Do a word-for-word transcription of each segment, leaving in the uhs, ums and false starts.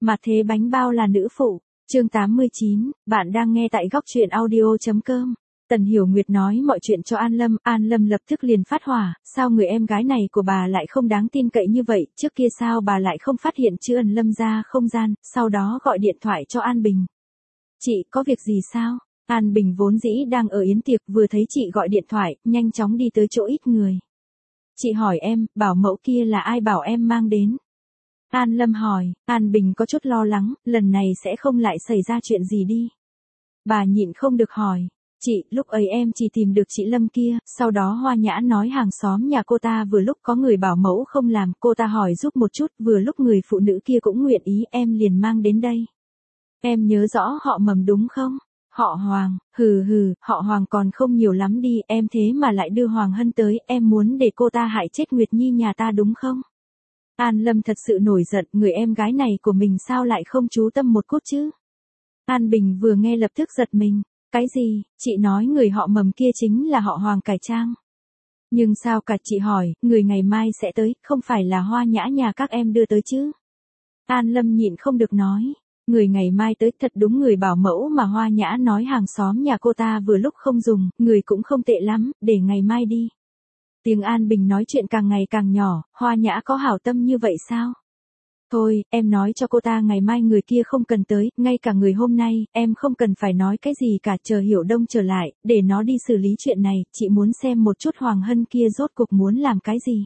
Mà thế bánh bao là nữ phụ. Chương tám mươi chín, bạn đang nghe tại góc truyện audio.com. Tần Hiểu Nguyệt nói mọi chuyện cho An Lâm, An Lâm lập tức liền phát hỏa, sao người em gái này của bà lại không đáng tin cậy như vậy, trước kia sao bà lại không phát hiện chữ ẩn Lâm ra không gian, sau đó gọi điện thoại cho An Bình. Chị, có việc gì sao? An Bình vốn dĩ đang ở yến tiệc, vừa thấy chị gọi điện thoại, nhanh chóng đi tới chỗ ít người. Chị hỏi em, bảo mẫu kia là ai bảo em mang đến? An Lâm hỏi, An Bình có chút lo lắng, lần này sẽ không lại xảy ra chuyện gì đi. Bà nhịn không được hỏi, chị, lúc ấy em chỉ tìm được chị Lâm kia, sau đó Hoa Nhã nói hàng xóm nhà cô ta vừa lúc có người bảo mẫu không làm, cô ta hỏi giúp một chút, vừa lúc người phụ nữ kia cũng nguyện ý, em liền mang đến đây. Em nhớ rõ họ Mầm đúng không? Họ Hoàng, hừ hừ, họ Hoàng còn không nhiều lắm đi, em thế mà lại đưa Hoàng Hân tới, em muốn để cô ta hại chết Nguyệt Nhi nhà ta đúng không? An Lâm thật sự nổi giận, người em gái này của mình sao lại không chú tâm một chút chứ? An Bình vừa nghe lập tức giật mình, cái gì, chị nói người họ Mầm kia chính là họ Hoàng cải trang. Nhưng sao cả, chị hỏi, người ngày mai sẽ tới, không phải là Hoa Nhã nhà các em đưa tới chứ? An Lâm nhịn không được nói, người ngày mai tới thật đúng người bảo mẫu mà Hoa Nhã nói hàng xóm nhà cô ta vừa lúc không dùng, người cũng không tệ lắm, để ngày mai đi. Tiếng An Bình nói chuyện càng ngày càng nhỏ, Hoa Nhã có hảo tâm như vậy sao? Thôi, em nói cho cô ta ngày mai người kia không cần tới, ngay cả người hôm nay, em không cần phải nói cái gì cả, chờ Hiểu Đông trở lại, để nó đi xử lý chuyện này, chị muốn xem một chút Hoàng Hân kia rốt cuộc muốn làm cái gì.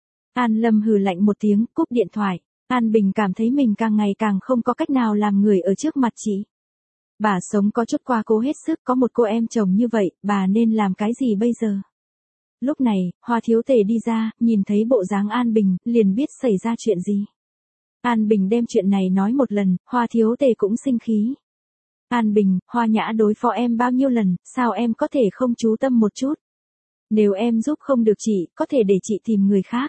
An Lâm hừ lạnh một tiếng, cúp điện thoại. An Bình cảm thấy mình càng ngày càng không có cách nào làm người ở trước mặt chị. Bà sống có chút qua cố hết sức, có một cô em chồng như vậy, bà nên làm cái gì bây giờ? Lúc này, Hoa Thiếu Tề đi ra, nhìn thấy bộ dáng An Bình, liền biết xảy ra chuyện gì. An Bình đem chuyện này nói một lần, Hoa Thiếu Tề cũng sinh khí. An Bình, Hoa Nhã đối phó em bao nhiêu lần, sao em có thể không chú tâm một chút? Nếu em giúp không được chị, có thể để chị tìm người khác.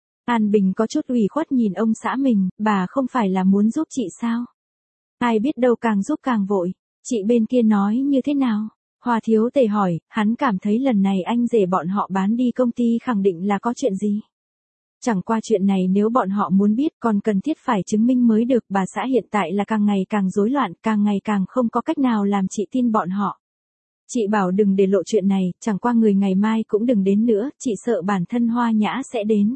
An Bình có chút ủy khuất nhìn ông xã mình, bà không phải là muốn giúp chị sao? Ai biết đâu càng giúp càng vội, chị bên kia nói như thế nào? Hoa Thiếu Tề hỏi, hắn cảm thấy lần này anh rể bọn họ bán đi công ty khẳng định là có chuyện gì? Chẳng qua chuyện này nếu bọn họ muốn biết còn cần thiết phải chứng minh mới được, bà xã hiện tại là càng ngày càng rối loạn, càng ngày càng không có cách nào làm chị tin bọn họ. Chị bảo đừng để lộ chuyện này, chẳng qua người ngày mai cũng đừng đến nữa, chị sợ bản thân Hoa Nhã sẽ đến.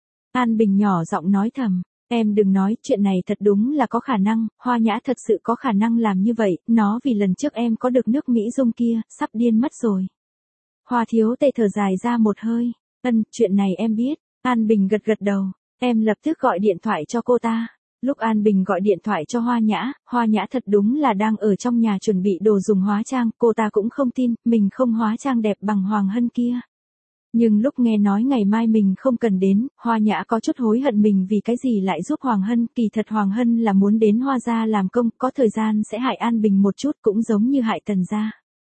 An Bình nhỏ giọng nói thầm, em đừng nói, chuyện này thật đúng là có khả năng, Hoa Nhã thật sự có khả năng làm như vậy, nó vì lần trước em có được nước Mỹ Dung kia, sắp điên mất rồi. Hoa Thiếu Tề thở dài ra một hơi, ân, chuyện này em biết. An Bình gật gật đầu, em lập tức gọi điện thoại cho cô ta. Lúc An Bình gọi điện thoại cho Hoa Nhã, Hoa Nhã thật đúng là đang ở trong nhà chuẩn bị đồ dùng hóa trang, cô ta cũng không tin, mình không hóa trang đẹp bằng Hoàng Hân kia. Nhưng lúc nghe nói ngày mai mình không cần đến, Hoa Nhã có chút hối hận mình vì cái gì lại giúp Hoàng Hân, kỳ thật Hoàng Hân là muốn đến Hoa gia làm công, có thời gian sẽ hại An Bình một chút cũng giống như hại Tần gia.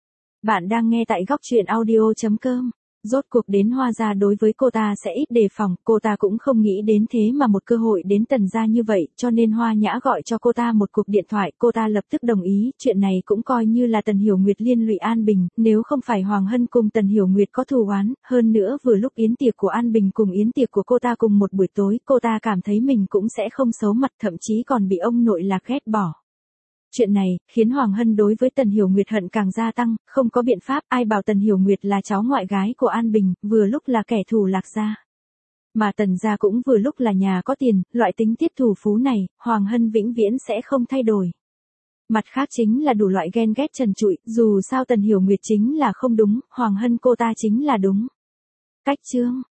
Bạn đang nghe tại góc truyện audio.com. Rốt cuộc đến Hoa gia đối với cô ta sẽ ít đề phòng, cô ta cũng không nghĩ đến thế mà một cơ hội đến Tần gia như vậy, cho nên Hoa Nhã gọi cho cô ta một cuộc điện thoại, cô ta lập tức đồng ý, chuyện này cũng coi như là Tần Hiểu Nguyệt liên lụy An Bình, nếu không phải Hoàng Hân cùng Tần Hiểu Nguyệt có thù oán, hơn nữa vừa lúc yến tiệc của An Bình cùng yến tiệc của cô ta cùng một buổi tối, cô ta cảm thấy mình cũng sẽ không xấu mặt, thậm chí còn bị ông nội Lạc ghét bỏ. Chuyện này, khiến Hoàng Hân đối với Tần Hiểu Nguyệt hận càng gia tăng, không có biện pháp, ai bảo Tần Hiểu Nguyệt là cháu ngoại gái của An Bình, vừa lúc là kẻ thù Lạc gia. Mà Tần gia cũng vừa lúc là nhà có tiền, loại tính tiết thù phú này, Hoàng Hân vĩnh viễn sẽ không thay đổi. Mặt khác chính là đủ loại ghen ghét trần trụi, dù sao Tần Hiểu Nguyệt chính là không đúng, Hoàng Hân cô ta chính là đúng. Cách chương